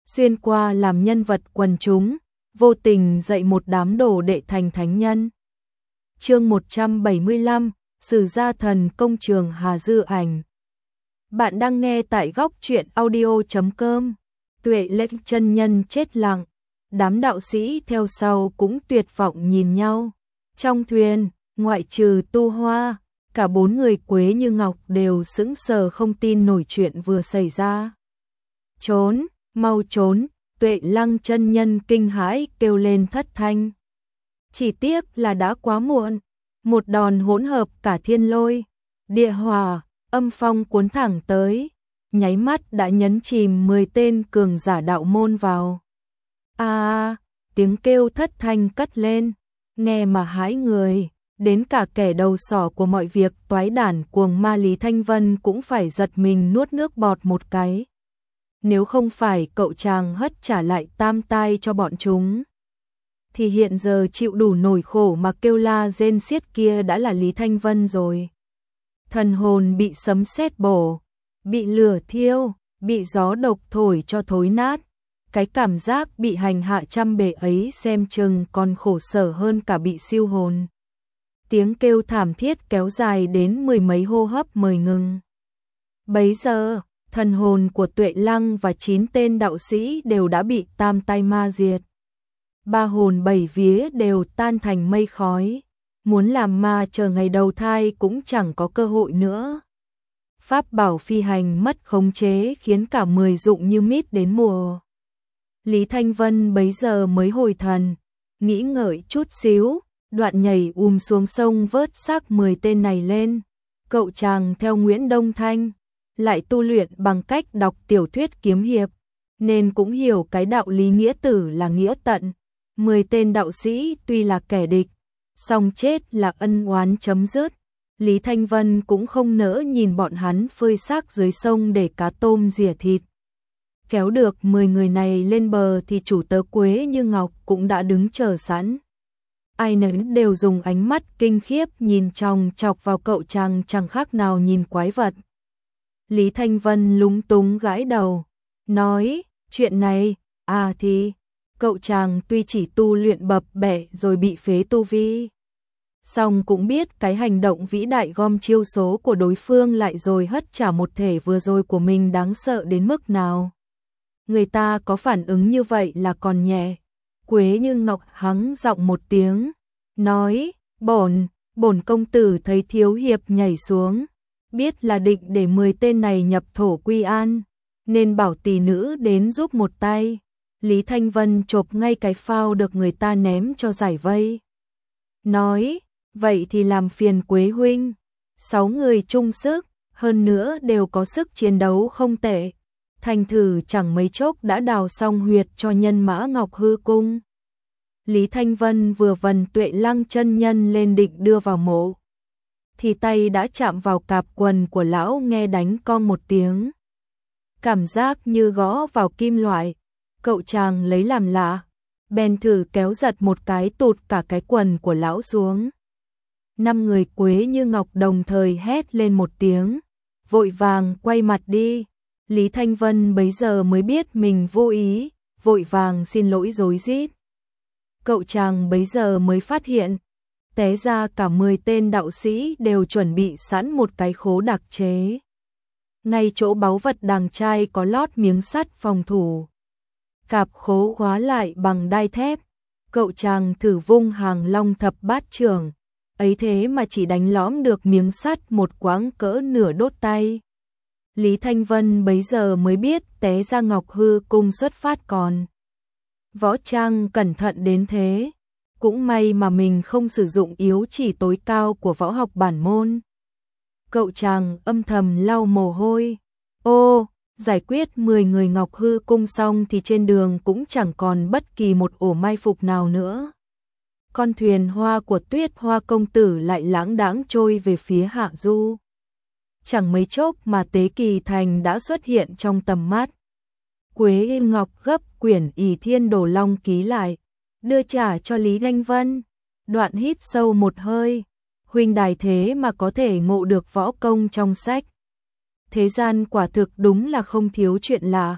xuyên qua làm nhân vật quần chúng, vô tình dạy một đám đồ đệ thành thánh nhân. Chương 175, Sử gia thần công trường Hà Dư Ảnh. Bạn đang nghe tại góc truyện audio.com. Tuệ Lệnh chân nhân chết lặng, đám đạo sĩ theo sau cũng tuyệt vọng nhìn nhau. Trong thuyền, ngoại trừ Tu Hoa, cả 4 người Quế Như Ngọc đều sững sờ không tin nổi chuyện vừa xảy ra. Trốn, mau trốn, Tuệ Lăng chân nhân kinh hãi kêu lên thất thanh. Chỉ tiếc là đã quá muộn, một đòn hỗn hợp cả thiên lôi, địa hỏa, âm phong cuốn thẳng tới, nháy mắt đã nhấn chìm 10 tên cường giả đạo môn vào. Tiếng kêu thất thanh cất lên, nghe mà hãi người, đến cả kẻ đầu sỏ của mọi việc toái đản cuồng ma Lý Thanh Vân cũng phải giật mình nuốt nước bọt một cái. Nếu không phải cậu chàng hất trả lại tam tai cho bọn chúng, thì hiện giờ chịu đủ nỗi khổ mà kêu la rên xiết kia đã là Lý Thanh Vân rồi. Thần hồn bị sấm sét bổ, bị lửa thiêu, bị gió độc thổi cho thối nát. Cái cảm giác bị hành hạ trăm bề ấy xem chừng còn khổ sở hơn cả bị siêu hồn. Tiếng kêu thảm thiết kéo dài đến 10 mấy hô hấp mới ngừng. Bấy giờ, thần hồn của Tuệ Lăng và 9 tên đạo sĩ đều đã bị tam tai ma diệt. 3 hồn 7 vía đều tan thành mây khói, muốn làm ma chờ ngày đầu thai cũng chẳng có cơ hội nữa. Pháp bảo phi hành mất khống chế khiến cả 10 dụng như mít đến mùa. Lý Thanh Vân bấy giờ mới hồi thần, nghĩ ngợi chút xíu, đoạn nhảy xuống sông vớt xác 10 tên này lên. Cậu chàng theo Nguyễn Đông Thanh, lại tu luyện bằng cách đọc tiểu thuyết kiếm hiệp, nên cũng hiểu cái đạo lý nghĩa tử là nghĩa tận. 10 tên đạo sĩ tuy là kẻ địch, song chết là ân oán chấm dứt. Lý Thanh Vân cũng không nỡ nhìn bọn hắn phơi xác dưới sông để cá tôm rỉa thịt. Kéo được 10 người này lên bờ thì chủ tớ Quế Như Ngọc cũng đã đứng chờ sẵn. Ai nấy đều dùng ánh mắt kinh khiếp nhìn chòng chọc vào cậu chàng chẳng khác nào nhìn quái vật. Lý Thanh Vân lúng túng gãi đầu, nói, chuyện này, thì, cậu chàng tuy chỉ tu luyện bập bẹ rồi bị phế tu vi, song cũng biết cái hành động vĩ đại gom chiêu số của đối phương lại rồi hất trả một thể vừa rồi của mình đáng sợ đến mức nào. Người ta có phản ứng như vậy là còn nhẹ. Quế Như Ngọc hắng giọng một tiếng, nói, bổn công tử thấy thiếu hiệp nhảy xuống, biết là định để 10 tên này nhập thổ quy an, nên bảo tỷ nữ đến giúp một tay. Lý Thanh Vân chộp ngay cái phao được người ta ném cho giải vây. Nói, vậy thì làm phiền Quế huynh. 6 người chung sức, hơn nữa đều có sức chiến đấu không tệ. Thành thử chẳng mấy chốc đã đào xong huyệt cho nhân mã Ngọc Hư Cung. Lý Thanh Vân vừa vần Tuệ Lăng chân nhân lên định đưa vào mộ, thì tay đã chạm vào cạp quần của lão nghe đánh cong một tiếng. Cảm giác như gõ vào kim loại, cậu chàng lấy làm lạ, bèn thử kéo giật một cái tụt cả cái quần của lão xuống. 5 người Quế Như Ngọc đồng thời hét lên một tiếng, vội vàng quay mặt đi. Lý Thanh Vân bấy giờ mới biết mình vô ý, vội vàng xin lỗi rối rít. Cậu chàng bấy giờ mới phát hiện, té ra cả 10 tên đạo sĩ đều chuẩn bị sẵn một cái khố đặc chế. Ngay chỗ báu vật đàng trai có lót miếng sắt phòng thủ. Cạp khố khóa lại bằng đai thép, cậu chàng thử vung hàng long thập bát trưởng, ấy thế mà chỉ đánh lõm được miếng sắt một quãng cỡ nửa đốt tay. Lý Thanh Vân bấy giờ mới biết té ra Ngọc Hư Cung xuất phát còn võ trang cẩn thận đến thế. Cũng may mà mình không sử dụng yếu chỉ tối cao của võ học bản môn. Cậu chàng âm thầm lau mồ hôi. Giải quyết 10 người Ngọc Hư Cung xong thì trên đường cũng chẳng còn bất kỳ một ổ mai phục nào nữa. Con thuyền hoa của Tuyết Hoa công tử lại lãng đãng trôi về phía hạ du. Chẳng mấy chốc mà Tế Kỳ Thành đã xuất hiện trong tầm mắt. Quế Như Ngọc gấp quyển Ỷ Thiên Đồ Long ký lại, đưa trả cho Lý Thanh Vân. Đoạn hít sâu một hơi, huynh đài thế mà có thể ngộ được võ công trong sách. Thế gian quả thực đúng là không thiếu chuyện lạ.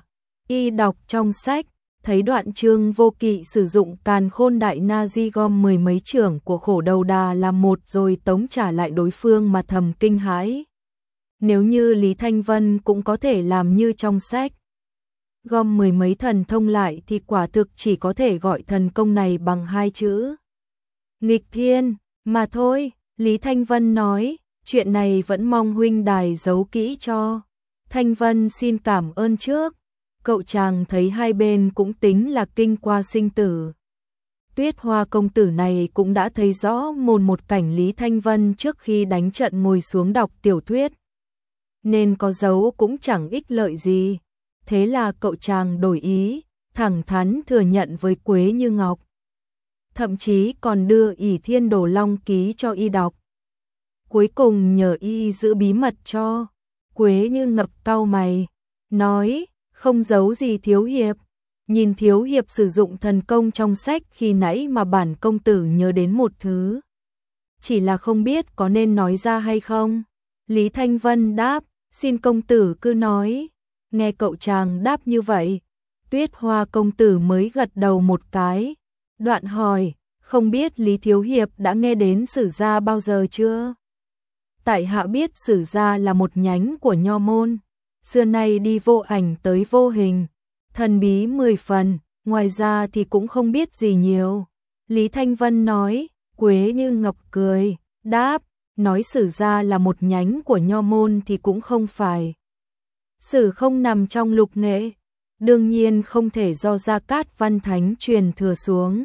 Y đọc trong sách, thấy đoạn Trương Vô Kỵ sử dụng Càn Khôn Đại Na Di gom mười mấy chưởng của Khổ Đầu Đà làm một rồi tống trả lại đối phương mà thầm kinh hãi. Nếu như Lý Thanh Vân cũng có thể làm như trong sách, gom mười mấy thần thông lại thì quả thực chỉ có thể gọi thần công này bằng hai chữ nghịch thiên mà thôi. Lý Thanh Vân nói, chuyện này vẫn mong huynh đài giấu kỹ cho. Thanh Vân xin cảm ơn trước. Cậu chàng thấy hai bên cũng tính là kinh qua sinh tử. Tuyết Hoa công tử này cũng đã thấy rõ một cảnh Lý Thanh Vân trước khi đánh trận ngồi xuống đọc tiểu thuyết, nên có giấu cũng chẳng ích lợi gì. Thế là cậu chàng đổi ý, thẳng thắn thừa nhận với Quế Như Ngọc. Thậm chí còn đưa Ỷ Thiên Đồ Long ký cho y đọc. Cuối cùng nhờ y giữ bí mật cho. Quế Như Ngọc cau mày, nói, không giấu gì thiếu hiệp. Nhìn thiếu hiệp sử dụng thần công trong sách khi nãy mà bản công tử nhớ đến một thứ. Chỉ là không biết có nên nói ra hay không. Lý Thanh Vân đáp, xin công tử cứ nói. Nghe cậu chàng đáp như vậy, Tuyết Hoa công tử mới gật đầu một cái. Đoạn hỏi, không biết Lý thiếu hiệp đã nghe đến Sử gia bao giờ chưa? Tại hạ biết Sử gia là một nhánh của Nho môn, xưa nay đi vô ảnh tới vô hình, thần bí 10 phần, ngoài ra thì cũng không biết gì nhiều. Lý Thanh Vân nói. Quế Như Ngọc cười, đáp, nói Sử gia là một nhánh của Nho môn thì cũng không phải. Sử không nằm trong lục nghệ, đương nhiên không thể do Gia Cát Văn Thánh truyền thừa xuống.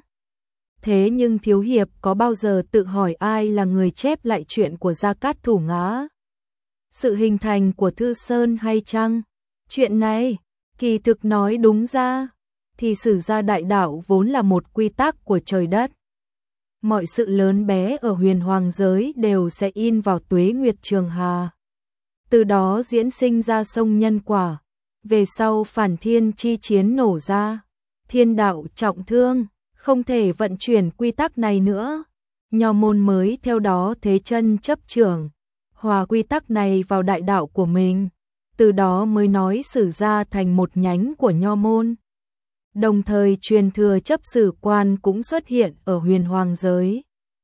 Thế nhưng thiếu hiệp có bao giờ tự hỏi ai là người chép lại chuyện của Gia Cát Thủ Ngã? Sự hình thành của Thư Sơn hay chăng? Chuyện này, kỳ thực nói đúng ra, thì Sử gia đại đạo vốn là một quy tắc của trời đất. Mọi sự lớn bé ở huyền hoàng giới đều sẽ in vào tuế nguyệt trường hà. Từ đó diễn sinh ra sông nhân quả. Về sau phản thiên chi chiến nổ ra, thiên đạo trọng thương, không thể vận chuyển quy tắc này nữa. Nho môn mới theo đó thế chân chấp trưởng, hòa quy tắc này vào đại đạo của mình. Từ đó mới nói Sử gia thành một nhánh của Nho môn. Đồng thời truyền thừa chấp sử quan cũng xuất hiện ở huyền hoàng giới.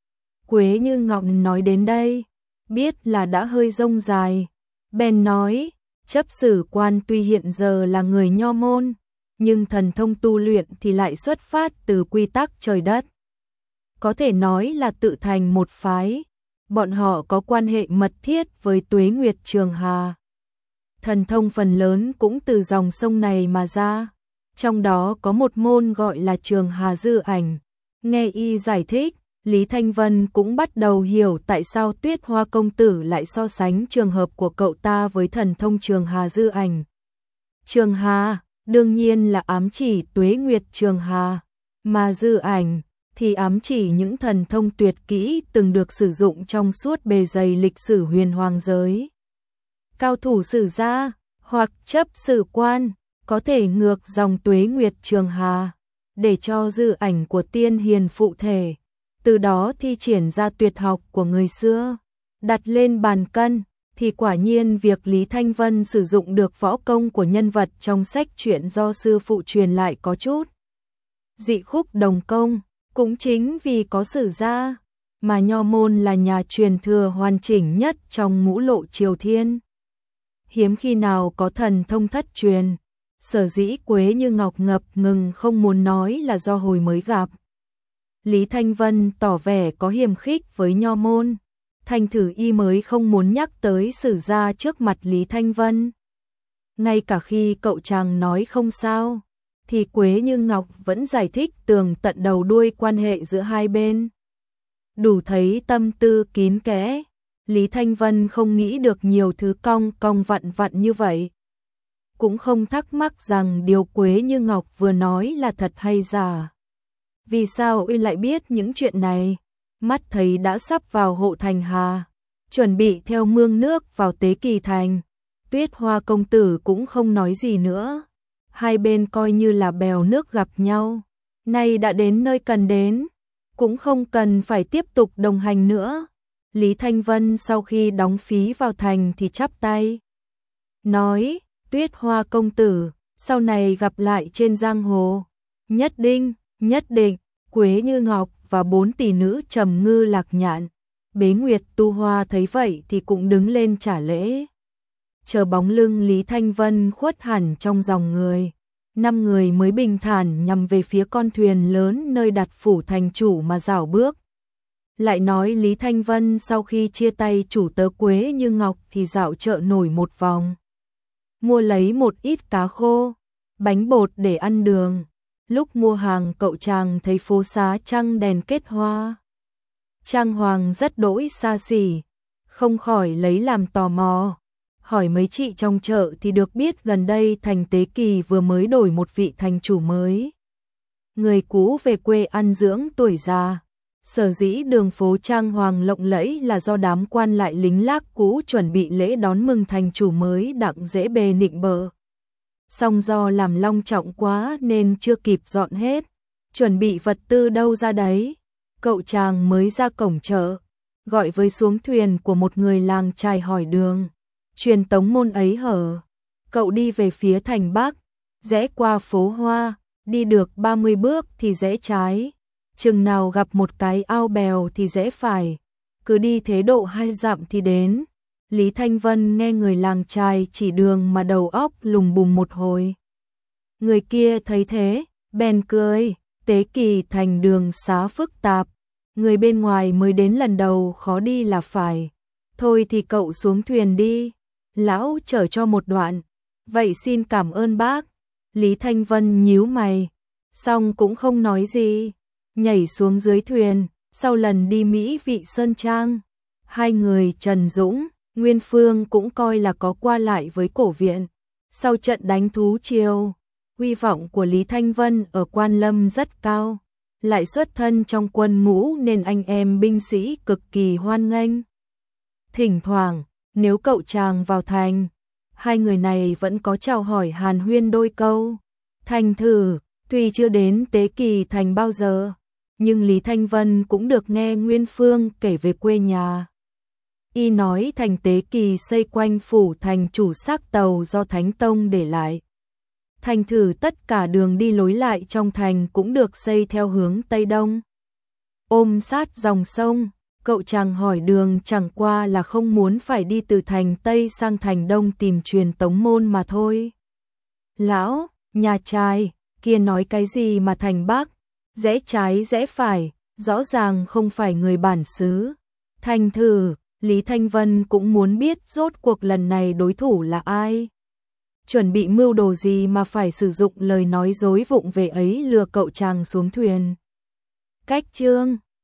Quế Như Ngọc nói đến đây, biết là đã hơi rông dài. Bèn nói, chấp sử quan tuy hiện giờ là người Nho môn, nhưng thần thông tu luyện thì lại xuất phát từ quy tắc trời đất. Có thể nói là tự thành một phái, bọn họ có quan hệ mật thiết với tuế nguyệt trường hà. Thần thông phần lớn cũng từ dòng sông này mà ra, trong đó có một môn gọi là Trường Hà Dư Ảnh. Nghe y giải thích, Lý Thanh Vân cũng bắt đầu hiểu tại sao Tuyết Hoa công tử lại so sánh trường hợp của cậu ta với thần thông Trường Hà Dư Ảnh. Trường Hà, đương nhiên là ám chỉ tuế nguyệt trường hà, mà Dư Ảnh thì ám chỉ những thần thông tuyệt kỹ từng được sử dụng trong suốt bề dày lịch sử huyền hoàng giới. Cao thủ Sử gia hoặc chấp sử quan có thể ngược dòng tuế nguyệt trường hà, để cho Dư Ảnh của tiên hiền phụ thể, từ đó thi triển ra tuyệt học của người xưa, đặt lên bàn cân, thì quả nhiên việc Lý Thanh Vân sử dụng được võ công của nhân vật trong sách truyện do sư phụ truyền lại có chút dị khúc đồng công. Cũng chính vì có Sử gia mà Nho môn là nhà truyền thừa hoàn chỉnh nhất trong ngũ lộ triều thiên. Hiếm khi nào có thần thông thất truyền. Sở dĩ Quế Như Ngọc ngập ngừng không muốn nói là do hồi mới gặp. Lý Thanh Vân tỏ vẻ có hiềm khích với Nho môn, thành thử y mới không muốn nhắc tới Sử gia trước mặt Lý Thanh Vân. Ngay cả khi cậu chàng nói không sao, thì Quế Như Ngọc vẫn giải thích tường tận đầu đuôi quan hệ giữa hai bên. Đủ thấy tâm tư kín kẽ, Lý Thanh Vân không nghĩ được nhiều thứ cong cong vặn vặn như vậy. Cũng không thắc mắc rằng điều Quế Như Ngọc vừa nói là thật hay giả. Vì sao y lại biết những chuyện này? Mắt thấy đã sắp vào Hộ Thành Hà, chuẩn bị theo mương nước vào Tế Kỳ Thành. Tuyết Hoa công tử cũng không nói gì nữa. Hai bên coi như là bèo nước gặp nhau. Nay đã đến nơi cần đến, cũng không cần phải tiếp tục đồng hành nữa. Lý Thanh Vân sau khi đóng phí vào thành thì chắp tay, nói, Tuyết Hoa công tử, sau này gặp lại trên giang hồ. Nhất định. Quế Như Ngọc và 4 tỷ nữ Trầm Ngư Lạc Nhạn, Bế Nguyệt Tu Hoa thấy vậy thì cũng đứng lên trả lễ. Chờ bóng lưng Lý Thanh Vân khuất hẳn trong dòng người, 5 người mới bình thản nhằm về phía con thuyền lớn nơi đặt phủ thành chủ mà dạo bước. Lại nói Lý Thanh Vân sau khi chia tay chủ tớ Quế Như Ngọc thì dạo chợ nổi một vòng, mua lấy một ít cá khô, bánh bột để ăn đường. Lúc mua hàng cậu chàng thấy phố xá trăng đèn kết hoa, trang hoàng rất đỗi xa xỉ, không khỏi lấy làm tò mò. Hỏi mấy chị trong chợ thì được biết gần đây thành Tế Kỳ vừa mới đổi một vị thành chủ mới. Người cũ về quê ăn dưỡng tuổi già. Sở dĩ đường phố trang hoàng lộng lẫy là do đám quan lại lính lác cũ chuẩn bị lễ đón mừng thành chủ mới đặng dễ bề nịnh bợ. Song do làm long trọng quá nên chưa kịp dọn hết, chuẩn bị vật tư đâu ra đấy. Cậu chàng mới ra cổng chợ, gọi với xuống thuyền của một người làng trài hỏi đường. Truyền tống môn ấy hở, cậu đi về phía thành Bắc, rẽ qua phố Hoa, đi được 30 bước thì rẽ trái, chừng nào gặp một cái ao bèo thì rẽ phải, cứ đi thế độ 2 dặm thì đến. Lý Thanh Vân nghe người làng trài chỉ đường mà đầu óc lùng bùng một hồi. Người kia thấy thế, bèn cười, Tế Kỳ thành đường xá phức tạp, người bên ngoài mới đến lần đầu khó đi là phải. Thôi thì cậu xuống thuyền đi, lão chở cho một đoạn. Vậy xin cảm ơn bác. Lý Thanh Vân nhíu mày, xong cũng không nói gì, nhảy xuống dưới thuyền. Sau lần đi Mỹ Vị Sơn Trang, hai người Trần Dũng, Nguyên Phương cũng coi là có qua lại với cổ viện. Sau trận đánh thú triều, uy vọng của Lý Thanh Vân ở Quan Lâm rất cao, lại xuất thân trong quân ngũ nên anh em binh sĩ cực kỳ hoan nghênh. Thỉnh thoảng, nếu cậu chàng vào thành, hai người này vẫn có chào hỏi hàn huyên đôi câu. Thành thử, tuy chưa đến Tế Kỳ thành bao giờ, nhưng Lý Thanh Vân cũng được nghe Nguyên Phương kể về quê nhà. Y nói thành Tế Kỳ xây quanh phủ thành chủ xác tàu do Thánh Tông để lại. Thành thử tất cả đường đi lối lại trong thành cũng được xây theo hướng Tây Đông, ôm sát dòng sông. Cậu chàng hỏi đường chẳng qua là không muốn phải đi từ thành Tây sang thành Đông tìm truyền tống môn mà thôi. Lão, nhà trai, kia nói cái gì mà thành Bắc, rẽ trái rẽ phải, rõ ràng không phải người bản xứ. Thành thử, Lý Thanh Vân cũng muốn biết rốt cuộc lần này đối thủ là ai. Chuẩn bị mưu đồ gì mà phải sử dụng lời nói dối vụng về ấy lừa cậu chàng xuống thuyền. Cách chương